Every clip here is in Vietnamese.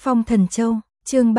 Phong Thần Châu, chương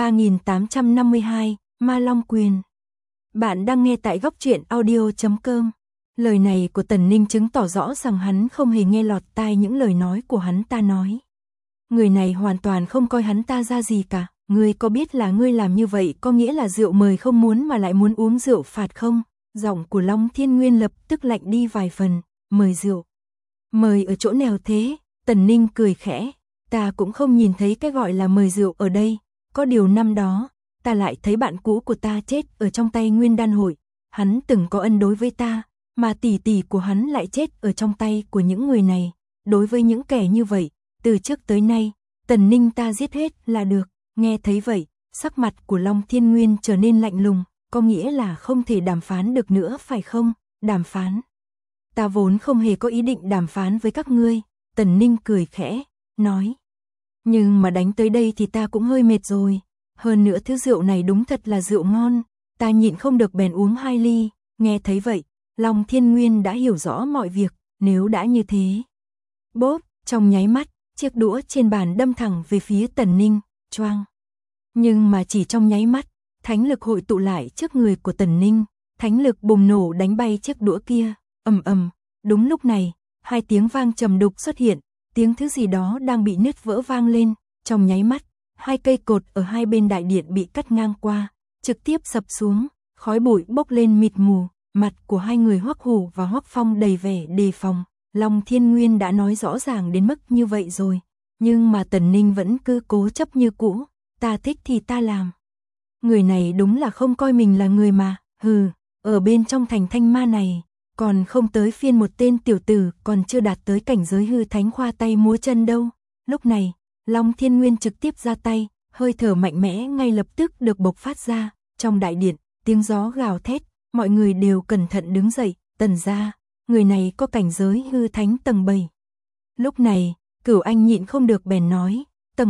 3852, Ma Long Quyền. Bạn đang nghe tại góc truyện audio.com. Lời này của Tần Ninh chứng tỏ rõ rằng hắn không hề nghe lọt tai những lời nói của hắn ta nói. Người này hoàn toàn không coi hắn ta ra gì cả. Ngươi có biết là ngươi làm như vậy có nghĩa là rượu mời không muốn mà lại muốn uống rượu phạt không? Giọng của Long Thiên Nguyên lập tức lạnh đi vài phần. Mời rượu. Mời ở chỗ nào thế? Tần Ninh cười khẽ. Ta cũng không nhìn thấy cái gọi là mời rượu ở đây. Có điều năm đó, ta lại thấy bạn cũ của ta chết ở trong tay Nguyên Đan Hội. Hắn từng có ân đối với ta, mà tỷ tỷ của hắn lại chết ở trong tay của những người này. Đối với những kẻ như vậy, từ trước tới nay, Tần Ninh ta giết hết là được. Nghe thấy vậy, sắc mặt của Long Thiên Nguyên trở nên lạnh lùng, có nghĩa là không thể đàm phán được nữa phải không? Đàm phán? Ta vốn không hề có ý định đàm phán với các ngươi. Tần Ninh cười khẽ, nói. Nhưng mà đánh tới đây thì ta cũng hơi mệt rồi. Hơn nữa thứ rượu này đúng thật là rượu ngon. Ta nhịn không được bèn uống 2 ly. Nghe thấy vậy, Long Thiên Nguyên đã hiểu rõ mọi việc. Nếu đã như thế. Bốp, trong nháy mắt, chiếc đũa trên bàn đâm thẳng về phía Tần Ninh, choang. Nhưng mà chỉ trong nháy mắt, thánh lực hội tụ lại trước người của Tần Ninh. Thánh lực bùng nổ đánh bay chiếc đũa kia. Ầm ầm. Đúng lúc này, 2 tiếng vang trầm đục xuất hiện. Tiếng thứ gì đó đang bị nứt vỡ vang lên, trong nháy mắt, 2 cây cột ở hai bên đại điện bị cắt ngang qua, trực tiếp sập xuống, khói bụi bốc lên mịt mù, mặt của hai người Hoắc Hủ và Hoắc Phong đầy vẻ đề phòng. Long Thiên Nguyên đã nói rõ ràng đến mức như vậy rồi, nhưng mà Tần Ninh vẫn cứ cố chấp như cũ, ta thích thì ta làm. Người này đúng là không coi mình là người mà, hừ, ở bên trong thành Thanh Ma này. Còn không tới phiên một tên tiểu tử còn chưa đạt tới cảnh giới hư thánh khoa tay múa chân đâu. Lúc này, Long Thiên Nguyên trực tiếp ra tay, hơi thở mạnh mẽ ngay lập tức được bộc phát ra. Trong đại điện, tiếng gió gào thét, mọi người đều cẩn thận đứng dậy. Tần gia, người này có cảnh giới hư thánh tầng 7. Lúc này, Cửu Anh nhịn không được bèn nói,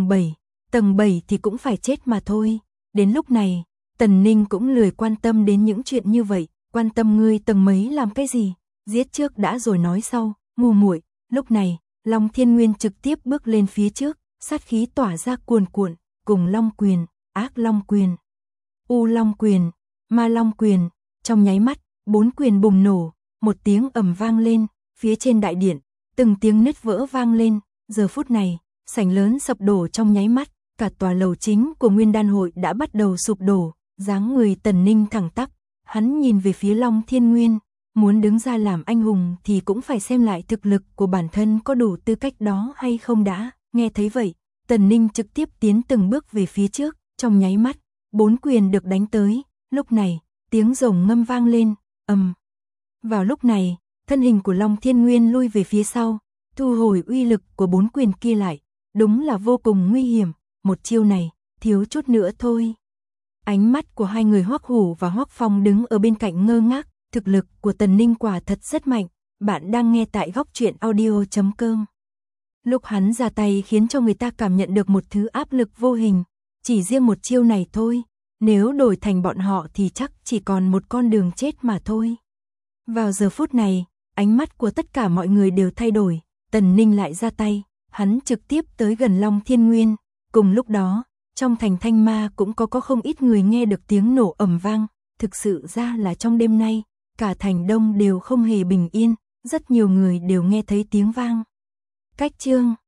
tầng 7 thì cũng phải chết mà thôi. Đến lúc này, Tần Ninh cũng lười quan tâm đến những chuyện như vậy. Quan tâm ngươi tầng mấy làm cái gì, giết trước đã rồi nói sau, ngu muội. Lúc này, Long Thiên Nguyên trực tiếp bước lên phía trước, sát khí tỏa ra cuồn cuộn, cùng Long Quyền, Ác Long Quyền, U Long Quyền, Ma Long Quyền. Trong nháy mắt, 4 quyền bùng nổ, một tiếng ầm vang lên, phía trên đại điện, từng tiếng nứt vỡ vang lên. Giờ phút này, sảnh lớn sập đổ trong nháy mắt, cả tòa lầu chính của Nguyên Đan Hội đã bắt đầu sụp đổ. Dáng người Tần Ninh thẳng tắp. Hắn nhìn về phía Long Thiên Nguyên, muốn đứng ra làm anh hùng thì cũng phải xem lại thực lực của bản thân có đủ tư cách đó hay không đã. Nghe thấy vậy, Tần Ninh trực tiếp tiến từng bước về phía trước, trong nháy mắt, 4 quyền được đánh tới. Lúc này, tiếng rồng ngâm vang lên, ầm. Vào lúc này, thân hình của Long Thiên Nguyên lui về phía sau, thu hồi uy lực của 4 quyền kia lại. Đúng là vô cùng nguy hiểm, một chiêu này, thiếu chút nữa thôi. Ánh mắt của hai người Hoắc Hủ và Hoắc Phong đứng ở bên cạnh ngơ ngác, thực lực của Tần Ninh quả thật rất mạnh. Bạn đang nghe tại góc truyện audio.com. Lúc hắn ra tay khiến cho người ta cảm nhận được một thứ áp lực vô hình, chỉ riêng một chiêu này thôi, nếu đổi thành bọn họ thì chắc chỉ còn một con đường chết mà thôi. Vào giờ phút này, ánh mắt của tất cả mọi người đều thay đổi, Tần Ninh lại ra tay, hắn trực tiếp tới gần Long Thiên Nguyên, cùng lúc đó, trong thành Thanh Ma cũng có không ít người nghe được tiếng nổ ầm vang, thực sự ra là trong đêm nay, cả thành Đông đều không hề bình yên, rất nhiều người đều nghe thấy tiếng vang. Cách chương